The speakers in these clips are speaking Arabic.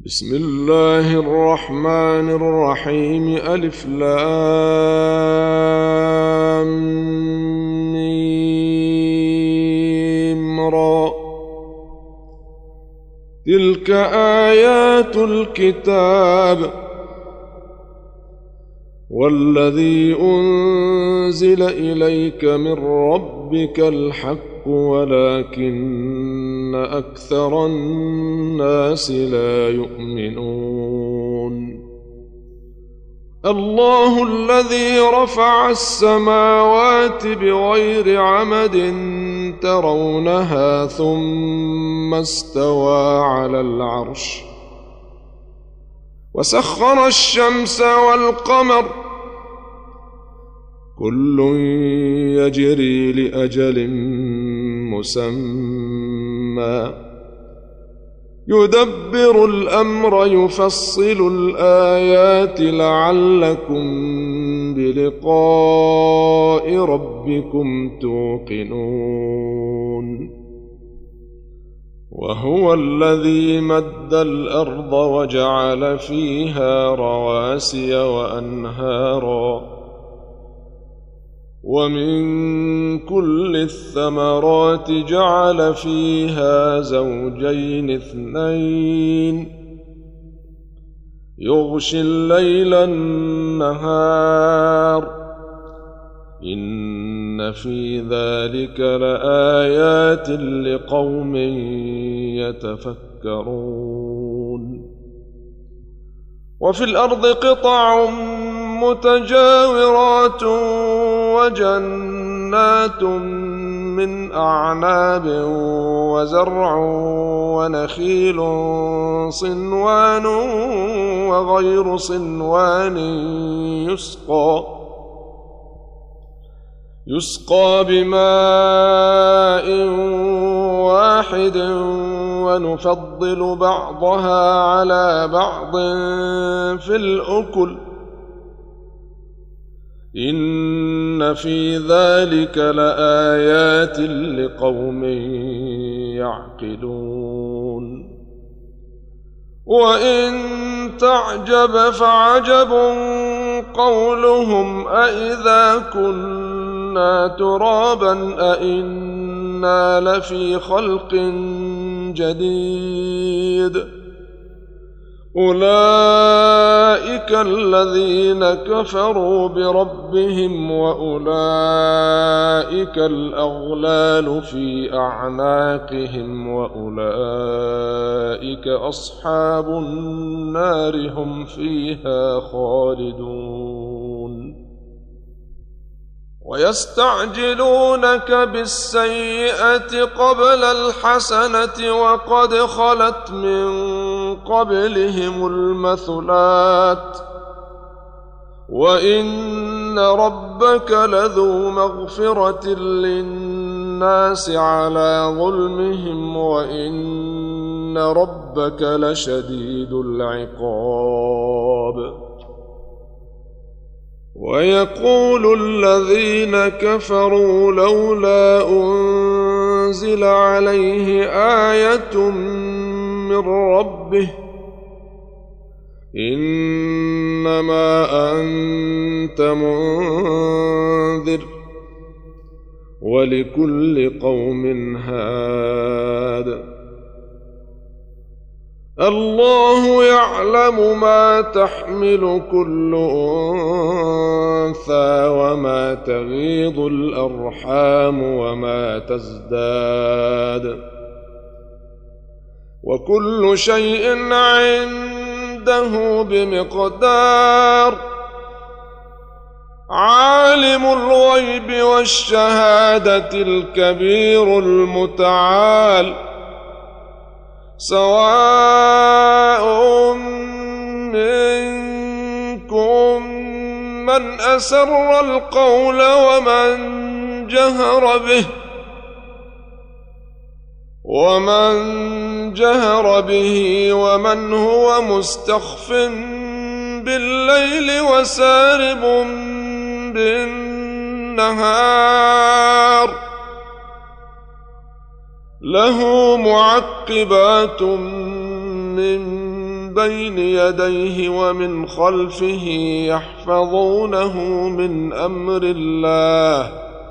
بسم الله الرحمن الرحيم ألف لام ميم را تلك آيات الكتاب والذي أنزل إليك من ربك الحق ولكن أكثر الناس لا يؤمنون الله الذي رفع السماوات بغير عمد ترونها ثم استوى على العرش وسخر الشمس والقمر كل يجري لأجل مسمى يدبر الأمر يفصل الآيات لعلكم بلقاء ربكم توقنون وهو الذي مد الأرض وجعل فيها رواسي وأنهارا ومن كل الثمرات جعل فيها زوجين اثنين يغشي الليل النهار إن في ذلك لآيات لقوم يتفكرون وفي الأرض قطع متجاورات وجنات من أعناب وزرع ونخيل صنوان وغير صنوان يسقى بماء واحد ونفضل بعضها على بعض في الأكل إن في ذلك لآيات لقوم يعقلون وإن تعجب فعجب قولهم أإذا كنا ترابا أإنا لفي خلق جديد أولئك الذين كفروا بربهم وأولئك الأغلال في أعناقهم وأولئك أصحاب النار هم فيها خالدون ويستعجلونك بالسيئة قبل الحسنة وقد خلت من قبلهم المثلات وإن ربك لذو مغفرة للناس على ظلمهم وإن ربك لشديد العقاب ويقول الذين كفروا لولا أنزل عليه آية من ربه إنما أنت منذر ولكل قوم هاد الله يعلم ما تحمل كل أنثى وما تغيض الأرحام وما تزداد وكل شيء عنده بمقدار عالم الغيب والشهادة الكبير المتعال سواء منكم من أسر القول ومن جهر به ومن هو مستخف بالليل وسارب بالنهار له معقبات من بين يديه ومن خلفه يحفظونه من أمر الله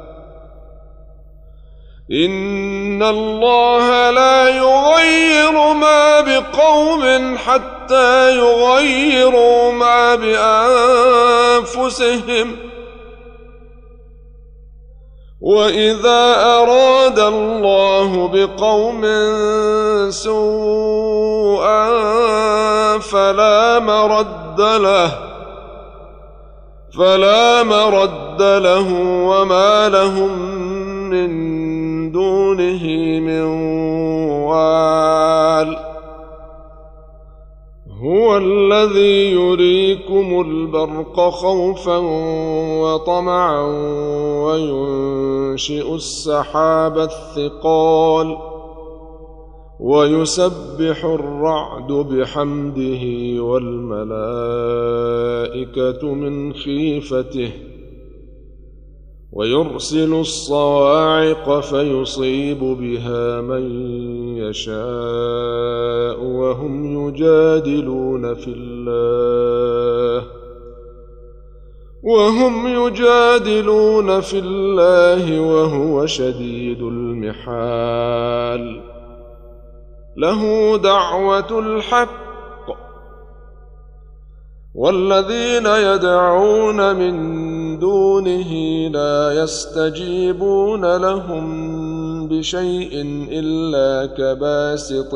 إن الله لا يغير ما بقوم حتى يغيروا ما بأنفسهم وإذا أراد الله بقوم سوءا فلا مرد له وما لهم من دونه من وال هو الذي يريكم البرق خوفا وطمعا وينشئ السحاب الثقال ويسبح الرعد بحمده والملائكة من خيفته ويرسل الصواعق فيصيب بها من يشاء وهم يجادلون في الله وهو شديد المحال له دعوة الحق والذين يدعون من دونه لا يستجيبون لهم بشيء إلا كباسط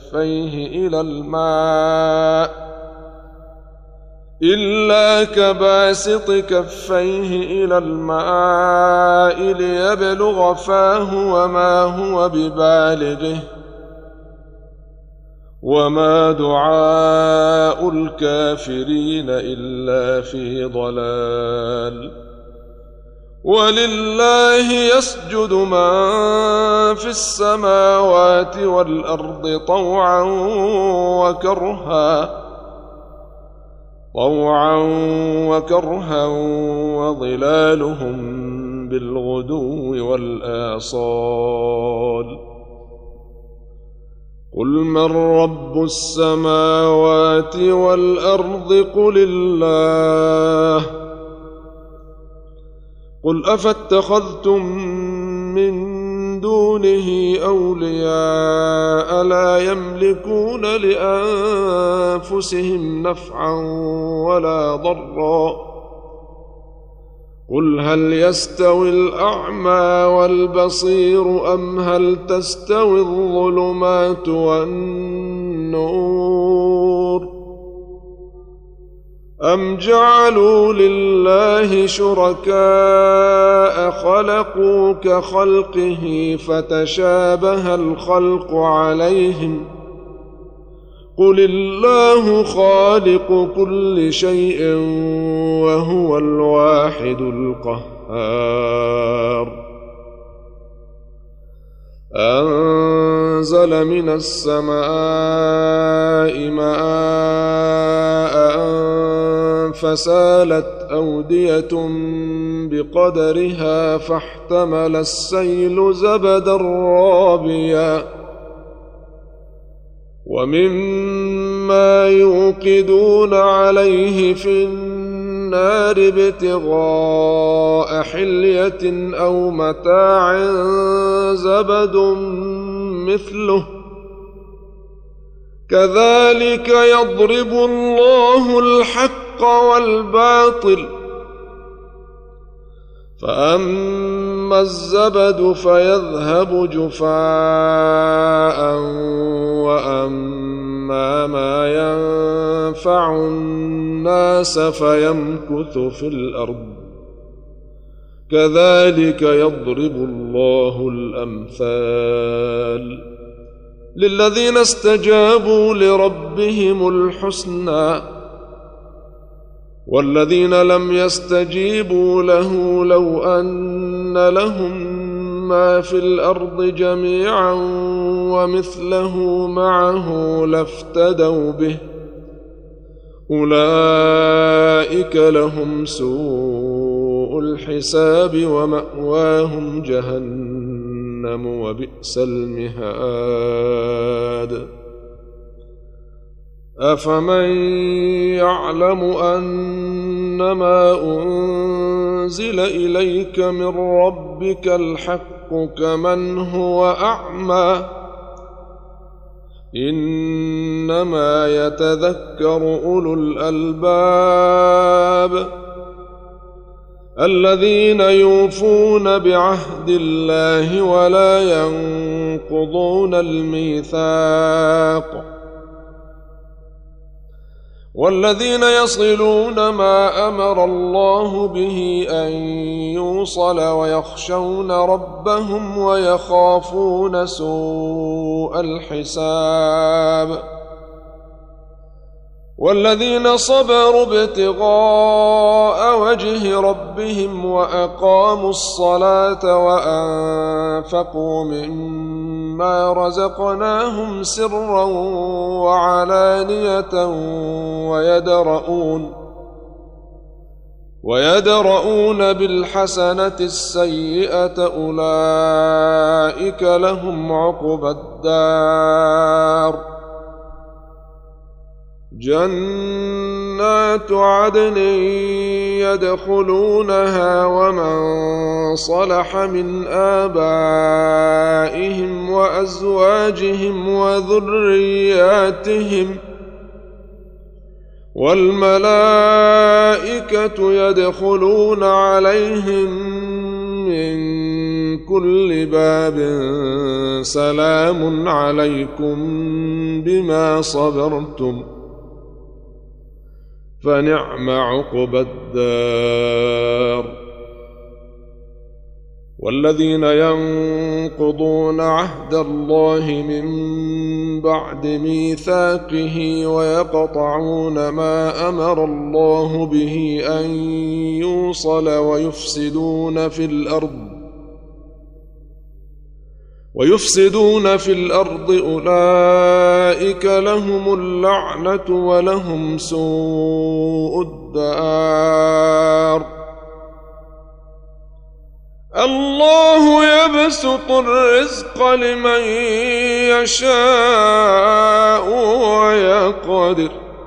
كفيه إلى الماء ليبلغ فاه وما هو ببالغه وما دعاء الكافرين إلا في ضلال ولله يسجد من في السماوات والأرض طوعا وكرها وظلالهم بالغدو والآصال قل من رب السماوات والأرض قل الله قل أفاتخذتم من دونه أولياء لا يملكون لأنفسهم نفعا ولا ضرا قل هل يستوي الأعمى والبصير أم هل تستوي الظلمات والنور أم جعلوا لله شركاء خلقوا كخلقه فتشابه الخلق عليهم قل الله خالق كل شيء وهو الواحد القهار أنزل من السماء ماء فسالت أودية بقدرها فاحتمل السيل زبدا رابيا ومما يوقدون عليه في النار ابتغاء حلية أو متاع زبد مثله كذلك يضرب الله الحق والباطل فأما الزبد فيذهب جفاء وأما ما ينفع الناس فيمكث في الأرض كذلك يضرب الله الأمثال للذين استجابوا لربهم الحسنى والذين لم يستجيبوا له لو أن لهم ما في الأرض جميعا ومثله معه لافتدوا به أولئك لهم سوء الحساب ومأواهم جهنم وبئس المهاد أفمن يعلم أنما أنزل إليك من ربك الحق كمن هو أعمى إنما يتذكر أولو الألباب الذين يوفون بعهد الله ولا ينقضون الميثاق والذين يصلون ما أمر الله به أن يوصل ويخشون ربهم ويخافون سوء الحساب والذين صبروا ابتغاء وجه ربهم وأقاموا الصلاة وأنفقوا مما رزقناهم سرا وعلانية ويدرؤون بالحسنة السيئة أولئك لهم عقبى الدار جنات عدن يدخلونها ومن صلح من آبائهم وأزواجهم وذرياتهم والملائكة يدخلون عليهم من كل باب سلام عليكم بما صبرتم فنعم عقبى الدار والذين ينقضون عهد الله من بعد ميثاقه ويقطعون ما أمر الله به أن يوصل ويفسدون في الأرض أولئك لهم اللعنة ولهم سوء الدار الله يبسط الرزق لمن يشاء ويقدر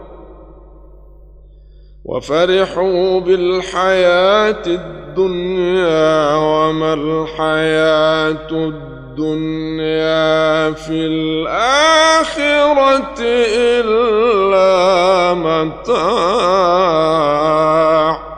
وفرحوا بالحياة الدنيا وما الحياة الدنيا في الآخرة إلا متاع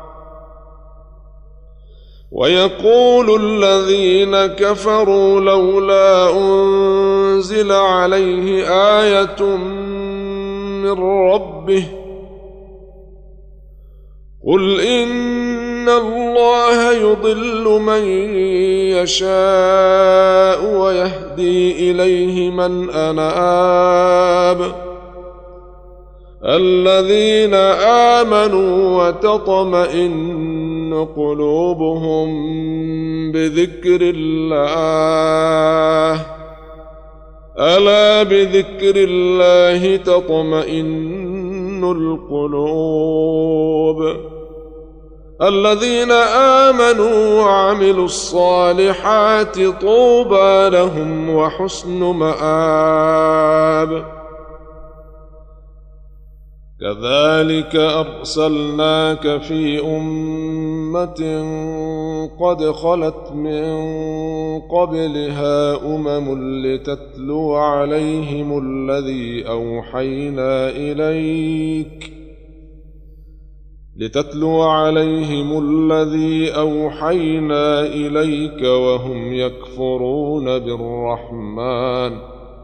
ويقول الذين كفروا لولا أنزل عليه آية من ربه قل إن الله يضل من يشاء ويهدي إليه من أناب الذين آمنوا وتطمئن قلوبهم بذكر الله ألا بذكر الله تطمئن القلوب الذين آمنوا وعملوا الصالحات طوبى لهم وحسن مآب كذلك أرسلناك في أمة قد خلت من قبلها لتتلو عليهم الذي أوحينا إليك وهم يكفرون بالرحمن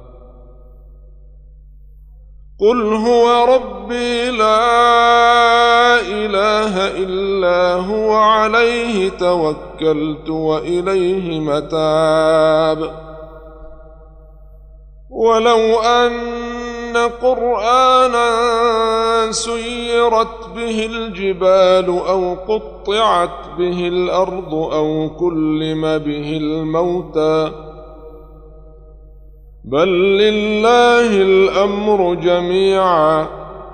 قل هو ربي لا إله إلا هو عليه توكلت وإليه متاب ولو أن قرآنا سيرت به الجبال أو قطعت به الأرض أو كلم به الموتى بل لله الأمر جميعا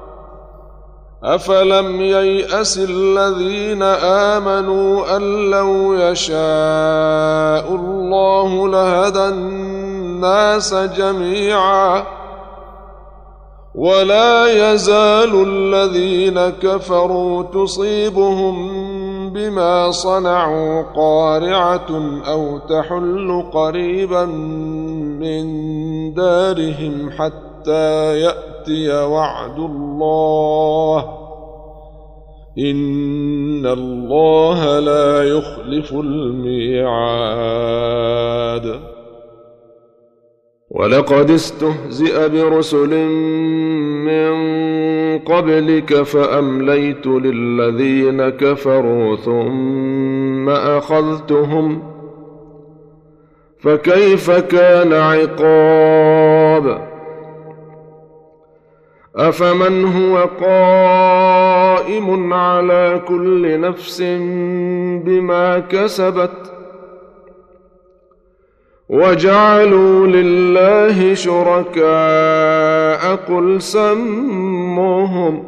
أفلم ييأس الذين آمنوا أن لو يشاء الله لهدى الناس جميعا ولا يزال الذين كفروا تصيبهم بما صنعوا قارعة أو تحل قريبا من دارهم حتى يأتي وعد الله إن الله لا يخلف الميعاد. ولقد استهزئ برسل من قبلك فأمليت للذين كفروا ثم أخذتهم فكيف كان عقاب. أفمن هو قائم على كل نفس بما كسبت وجعلوا لله شركاء قل سموهم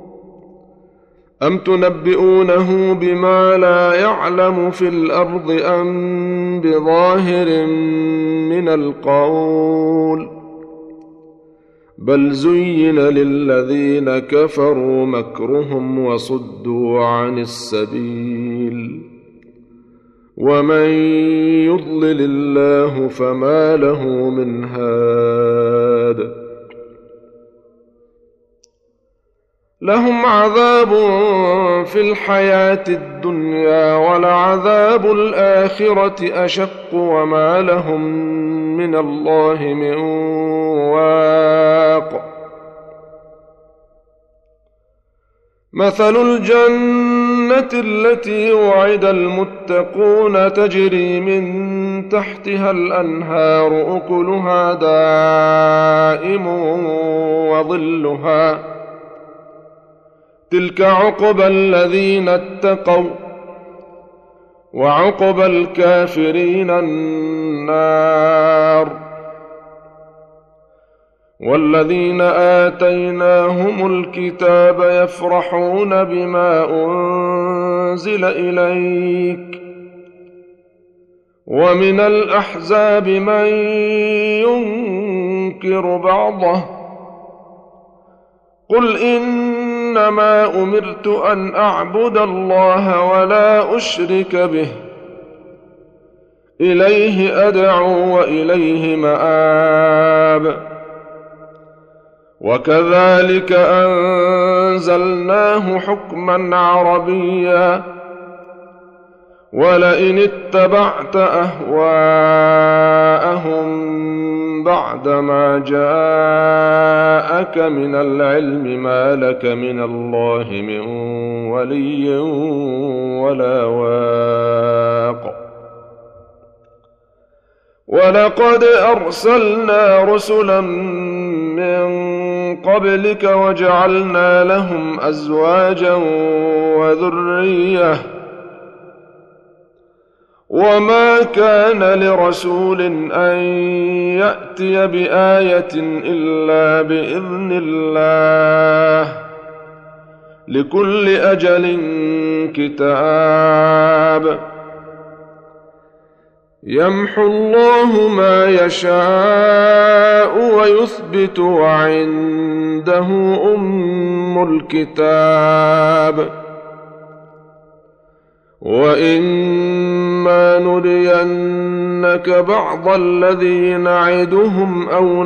أم تنبئونه بما لا يعلم في الأرض أم بظاهر من القول بل زين للذين كفروا مكرهم وصدوا عن السبيل ومن يضلل الله فما له من هاد. لهم عذاب في الحياة الدنيا ولعذاب الآخرة أشق وما لهم من الله من واق. مثل الجنة التي وعد المتقون تجري من تحتها الأنهار أكلها دائم وظلها تلك عقبى الذين اتقوا وعقبى الكافرين النار. والذين آتيناهم الكتاب يفرحون بما أنزل إليك ومن الأحزاب من ينكر بعضه قل إنما أمرت أن أعبد الله ولا أشرك به إليه أدعو وإليه مآب. وكذلك أنزلناه حكما عربيا ولئن اتبعت أهواءهم بعدما جاءك من العلم ما لك من الله من ولي ولا واق. ولقد أرسلنا رسلا من قبلك وجعلنا لهم أزواجا وذرية وما كان لرسول أن يأتي بآية إلا بإذن الله لكل أجل كتاب. يمحو الله ما يشاء ويثبت وعنده أم الكتاب. وإما نرينك بعض الذي نعدهم أو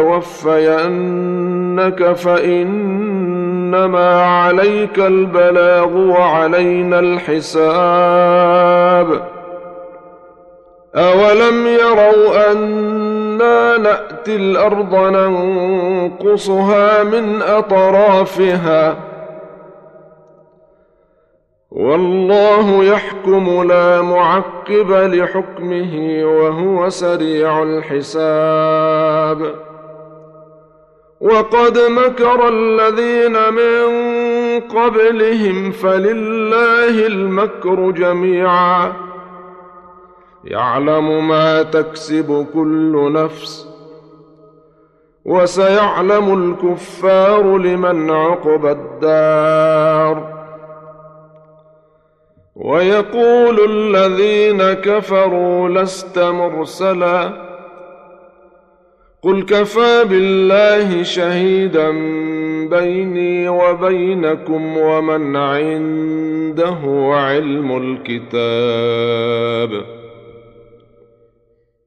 نتوفينك فإنما عليك البلاغ وعلينا الحساب. أولم يروا أنا نأتي الأرض ننقصها من أطرافها والله يحكم لا معقب لحكمه وهو سريع الحساب. وقد مكر الذين من قبلهم فلله المكر جميعا يعلم ما تكسب كل نفس وسيعلم الكفار لمن عقبى الدار. ويقول الذين كفروا لست مرسلا قل كفى بالله شهيدا بيني وبينكم ومن عنده علم الكتاب.